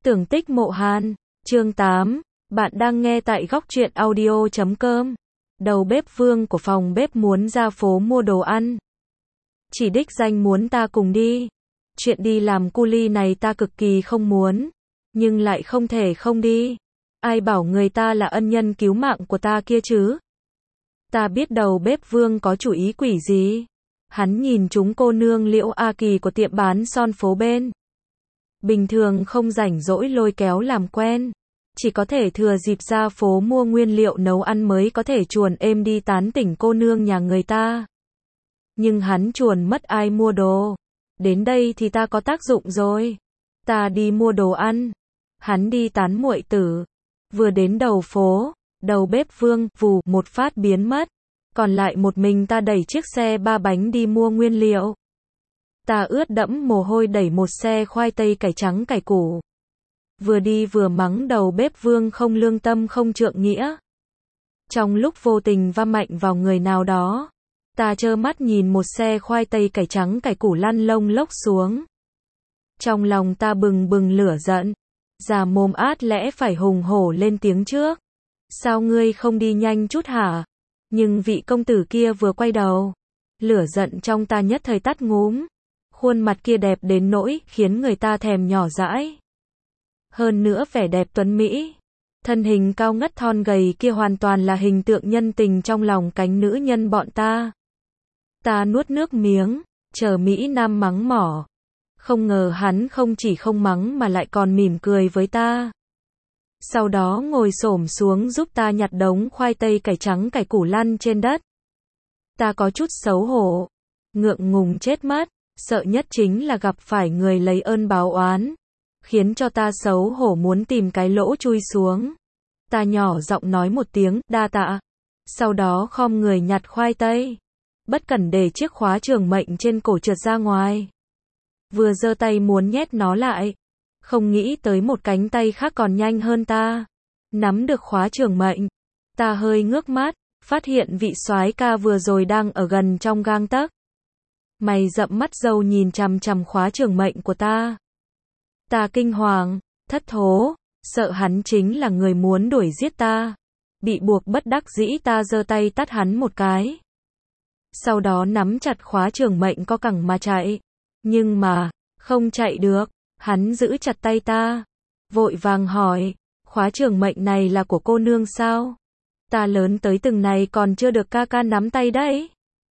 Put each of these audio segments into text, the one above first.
Tưởng tích Mộ Hàn, chương 8, bạn đang nghe tại góc truyện audio.com. Đầu bếp Vương của phòng bếp muốn ra phố mua đồ ăn. Chỉ đích danh muốn ta cùng đi. Chuyện đi làm cu li này ta cực kỳ không muốn, nhưng lại không thể không đi. Ai bảo người ta là ân nhân cứu mạng của ta kia chứ? Ta biết đầu bếp Vương có chủ ý quỷ gì. Hắn nhìn chúng cô nương Liễu A Kỳ của tiệm bán son phố bên. Bình thường không rảnh rỗi lôi kéo làm quen, chỉ có thể thừa dịp ra phố mua nguyên liệu nấu ăn mới có thể chuồn êm đi tán tỉnh cô nương nhà người ta. Nhưng hắn chuồn mất ai mua đồ. Đến đây thì ta có tác dụng rồi. Ta đi mua đồ ăn, hắn đi tán muội tử. Vừa đến đầu phố, đầu bếp Vương vù một phát biến mất, còn lại một mình ta đẩy chiếc xe 3 bánh đi mua nguyên liệu. Ta ướt đẫm mồ hôi đẩy một xe khoai tây cải trắng cải củ. Vừa đi vừa mắng đầu bếp Vương không lương tâm không trượng nghĩa. Trong lúc vô tình va mạnh vào người nào đó, ta trơ mắt nhìn một xe khoai tây cải trắng cải củ lăn lông lốc xuống. Trong lòng ta bừng bừng lửa giận, già mồm át lẽ phải hùng hổ lên tiếng trước. Sao ngươi không đi nhanh chút hả? Nhưng vị công tử kia vừa quay đầu, lửa giận trong ta nhất thời tắt ngúm. Khuôn mặt kia đẹp đến nỗi khiến người ta thèm nhỏ dãi. Hơn nữa vẻ đẹp tuấn mỹ, thân hình cao ngất thon gầy kia hoàn toàn là hình tượng nhân tình trong lòng cánh nữ nhân bọn ta. Ta nuốt nước miếng, chờ Mỹ Nam mắng mỏ. Không ngờ hắn không chỉ không mắng mà lại còn mỉm cười với ta. Sau đó ngồi xổm xuống giúp ta nhặt đống khoai tây cải trắng cải củ lăn trên đất. Ta có chút xấu hổ, ngượng ngùng chết mất. Sợ nhất chính là gặp phải người lấy ơn báo oán, khiến cho ta xấu hổ muốn tìm cái lỗ chui xuống. Ta nhỏ giọng nói một tiếng, đa tạ. Sau đó khom người nhặt khoai tây. Bất cẩn để chiếc khóa trường mệnh trên cổ trượt ra ngoài. Vừa giơ tay muốn nhét nó lại, không nghĩ tới một cánh tay khác còn nhanh hơn ta. Nắm được khóa trường mệnh, ta hơi ngước mắt, phát hiện vị soái ca vừa rồi đang ở gần trong gang tấc. Mày rậm mắt râu nhìn chằm chằm khóa trường mệnh của ta. Ta kinh hoàng, thất thố, sợ hắn chính là người muốn đuổi giết ta. Bị buộc bất đắc dĩ ta giơ tay tát hắn một cái. Sau đó nắm chặt khóa trường mệnh co cẳng mà chạy. Nhưng mà, không chạy được, hắn giữ chặt tay ta. Vội vàng hỏi, khóa trường mệnh này là của cô nương sao? Ta lớn tới từng này còn chưa được ca ca nắm tay đấy.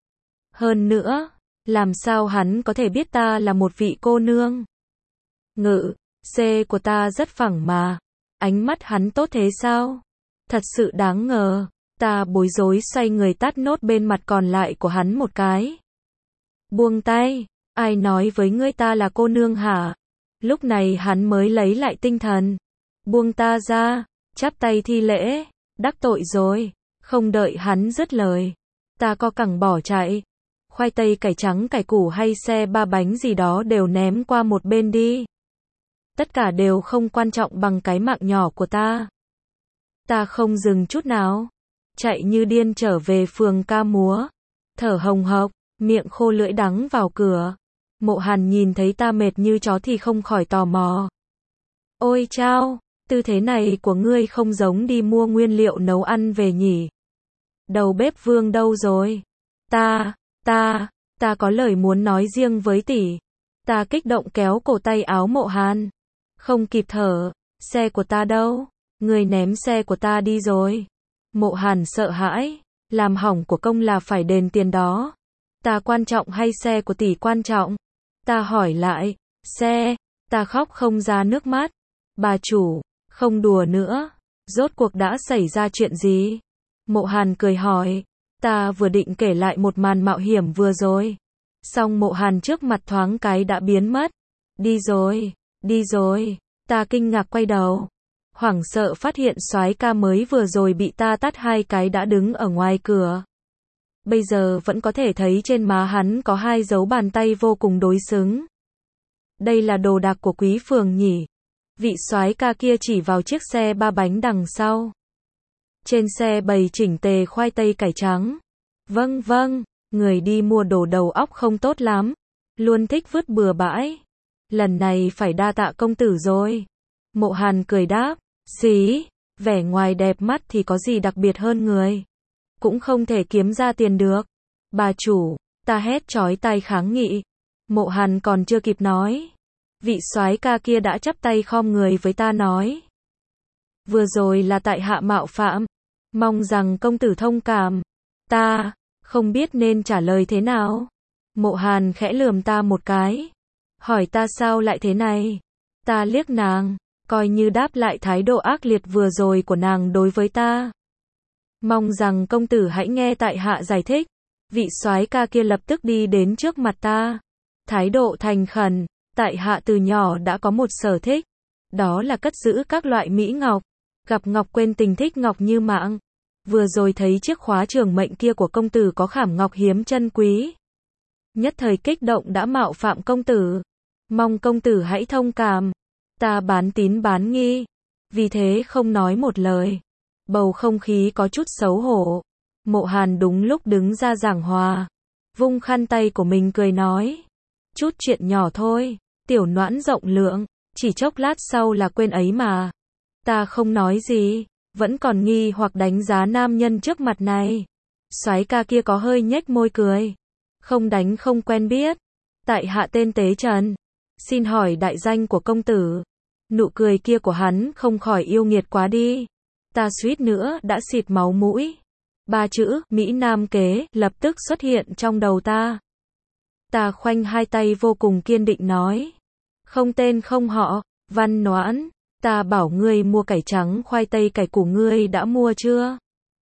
Hơn nữa, làm sao hắn có thể biết ta là một vị cô nương? Ngự, C của ta rất phẳng mà. Ánh mắt hắn tốt thế sao? Thật sự đáng ngờ. Ta bối rối xoay người tát nốt bên mặt còn lại của hắn một cái. Buông tay, ai nói với ngươi ta là cô nương hả? Lúc này hắn mới lấy lại tinh thần. Buông ta ra, chắp tay thi lễ, đắc tội rồi. Không đợi hắn dứt lời, ta co cẳng bỏ chạy. Khoai tây cải trắng cải củ hay xe 3 bánh gì đó đều ném qua một bên đi. Tất cả đều không quan trọng bằng cái mạng nhỏ của ta. Ta không dừng chút nào, chạy như điên trở về phường ca múa, thở hồng hộc, miệng khô lưỡi đắng vào cửa. Mộ Hàn nhìn thấy ta mệt như chó thì không khỏi tò mò. Ôi chao, tư thế này của ngươi không giống đi mua nguyên liệu nấu ăn về nhỉ? Đầu bếp Vương đâu rồi? Ta có lời muốn nói riêng với tỷ. Ta kích động kéo cổ tay áo Mộ Hàn. Không kịp thở, xe của ta đâu? Người ném xe của ta đi rồi. Mộ Hàn sợ hãi, làm hỏng của công là phải đền tiền đó. Ta quan trọng hay xe của tỷ quan trọng? Ta hỏi lại, xe, ta khóc không ra nước mắt. Bà chủ, không đùa nữa, rốt cuộc đã xảy ra chuyện gì? Mộ Hàn cười hỏi. Ta vừa định kể lại một màn mạo hiểm vừa rồi. Xong Mộ Hàn trước mặt thoáng cái đã biến mất. Đi rồi. Ta kinh ngạc quay đầu. Hoảng sợ phát hiện soái ca mới vừa rồi bị ta tát 2 cái đã đứng ở ngoài cửa. Bây giờ vẫn có thể thấy trên má hắn có 2 dấu bàn tay vô cùng đối xứng. Đây là đồ đạc của quý phường nhỉ? Vị soái ca kia chỉ vào chiếc xe 3 bánh đằng sau. Trên xe bày chỉnh tề khoai tây cải trắng. Vâng, người đi mua đồ đầu óc không tốt lắm. Luôn thích vứt bừa bãi. Lần này phải đa tạ công tử rồi. Mộ Hàn cười đáp, xí, vẻ ngoài đẹp mắt thì có gì đặc biệt hơn người. Cũng không thể kiếm ra tiền được. Bà chủ, ta hét chói tai kháng nghị. Mộ Hàn còn chưa kịp nói. Vị soái ca kia đã chắp tay khom người với ta nói. Vừa rồi là tại hạ mạo phạm. Mong rằng công tử thông cảm. Ta, không biết nên trả lời thế nào. Mộ Hàn khẽ lườm ta một cái. Hỏi ta sao lại thế này. Ta liếc nàng, coi như đáp lại thái độ ác liệt vừa rồi của nàng đối với ta. Mong rằng công tử hãy nghe tại hạ giải thích. Vị soái ca kia lập tức đi đến trước mặt ta. Thái độ thành khẩn, tại hạ từ nhỏ đã có một sở thích. Đó là cất giữ các loại mỹ ngọc. Gặp ngọc quên tình thích ngọc như mạng. Vừa rồi thấy chiếc khóa trường mệnh kia của công tử có khảm ngọc hiếm chân quý. Nhất thời kích động đã mạo phạm công tử. Mong công tử hãy thông cảm. Ta bán tín bán nghi. Vì thế không nói một lời. Bầu không khí có chút xấu hổ. Mộ Hàn đúng lúc đứng ra giảng hòa. Vung khăn tay của mình cười nói. Chút chuyện nhỏ thôi. Tiểu Noãn rộng lượng. Chỉ chốc lát sau là quên ấy mà. Ta không nói gì. Vẫn còn nghi hoặc đánh giá nam nhân trước mặt này. Soái ca kia có hơi nhếch môi cười. Không đánh không quen biết. Tại hạ tên Tế Trần. Xin hỏi đại danh của công tử. Nụ cười kia của hắn không khỏi yêu nghiệt quá đi. Ta suýt nữa đã xịt máu mũi. Ba chữ, Mỹ Nam kế, lập tức xuất hiện trong đầu ta. Ta khoanh hai tay vô cùng kiên định nói. Không tên không họ, Văn Noãn. Ta bảo ngươi mua cải trắng khoai tây cải củ ngươi đã mua chưa?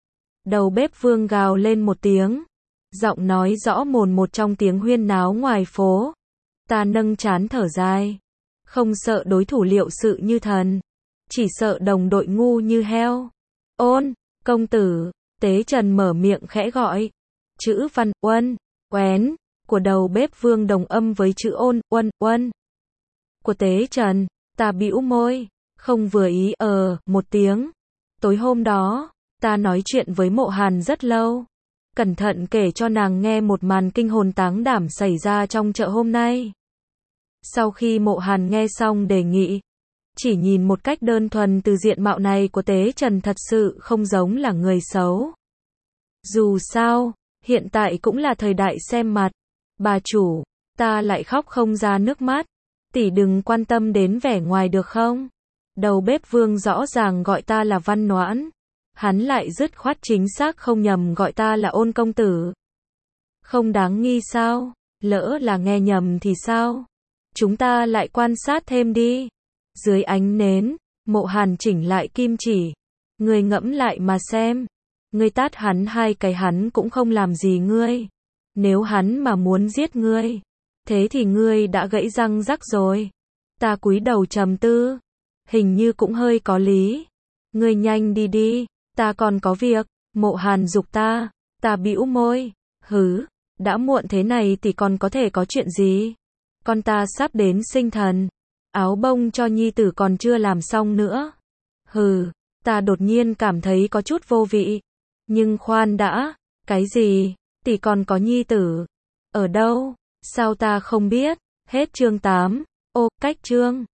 Đầu bếp Vương gào lên một tiếng. Giọng nói rõ mồn một trong tiếng huyên náo ngoài phố. Ta nâng trán thở dài. Không sợ đối thủ liệu sự như thần. Chỉ sợ đồng đội ngu như heo. Ôn, công tử. Tế Trần mở miệng khẽ gọi. Chữ Văn, Uân, Oén. Của đầu bếp Vương đồng âm với chữ Ôn, Uân, Uân. Của Tế Trần. Ta bĩu môi. Không vừa ý một tiếng. Tối hôm đó, ta nói chuyện với Mộ Hàn rất lâu. Cẩn thận kể cho nàng nghe một màn kinh hồn táng đảm xảy ra trong chợ hôm nay. Sau khi Mộ Hàn nghe xong đề nghị, chỉ nhìn một cách đơn thuần từ diện mạo này của Tế Trần thật sự không giống là người xấu. Dù sao, hiện tại cũng là thời đại xem mặt. Bà chủ, ta lại khóc không ra nước mắt. Tỷ đừng quan tâm đến vẻ ngoài được không? Đầu bếp Vương rõ ràng gọi ta là Văn Noãn. Hắn lại dứt khoát chính xác không nhầm gọi ta là Ôn công tử. Không đáng nghi sao? Lỡ là nghe nhầm thì sao? Chúng ta lại quan sát thêm đi. Dưới ánh nến, Mộ Hàn chỉnh lại kim chỉ. Ngươi ngẫm lại mà xem. Ngươi tát hắn hai cái hắn cũng không làm gì ngươi. Nếu hắn mà muốn giết ngươi, thế thì ngươi đã gãy răng rắc rồi. Ta cúi đầu trầm tư. Hình như cũng hơi có lý. Ngươi nhanh đi đi, ta còn có việc. Mộ Hàn giục ta. Ta bĩu môi. Hứ, đã muộn thế này thì còn có thể có chuyện gì? Con ta sắp đến sinh thần. Áo bông cho nhi tử còn chưa làm xong nữa. Hừ, ta đột nhiên cảm thấy có chút vô vị. Nhưng khoan đã, cái gì? Tỷ còn có nhi tử. Ở đâu? Sao ta không biết? Hết chương 8. Ô, cách chương.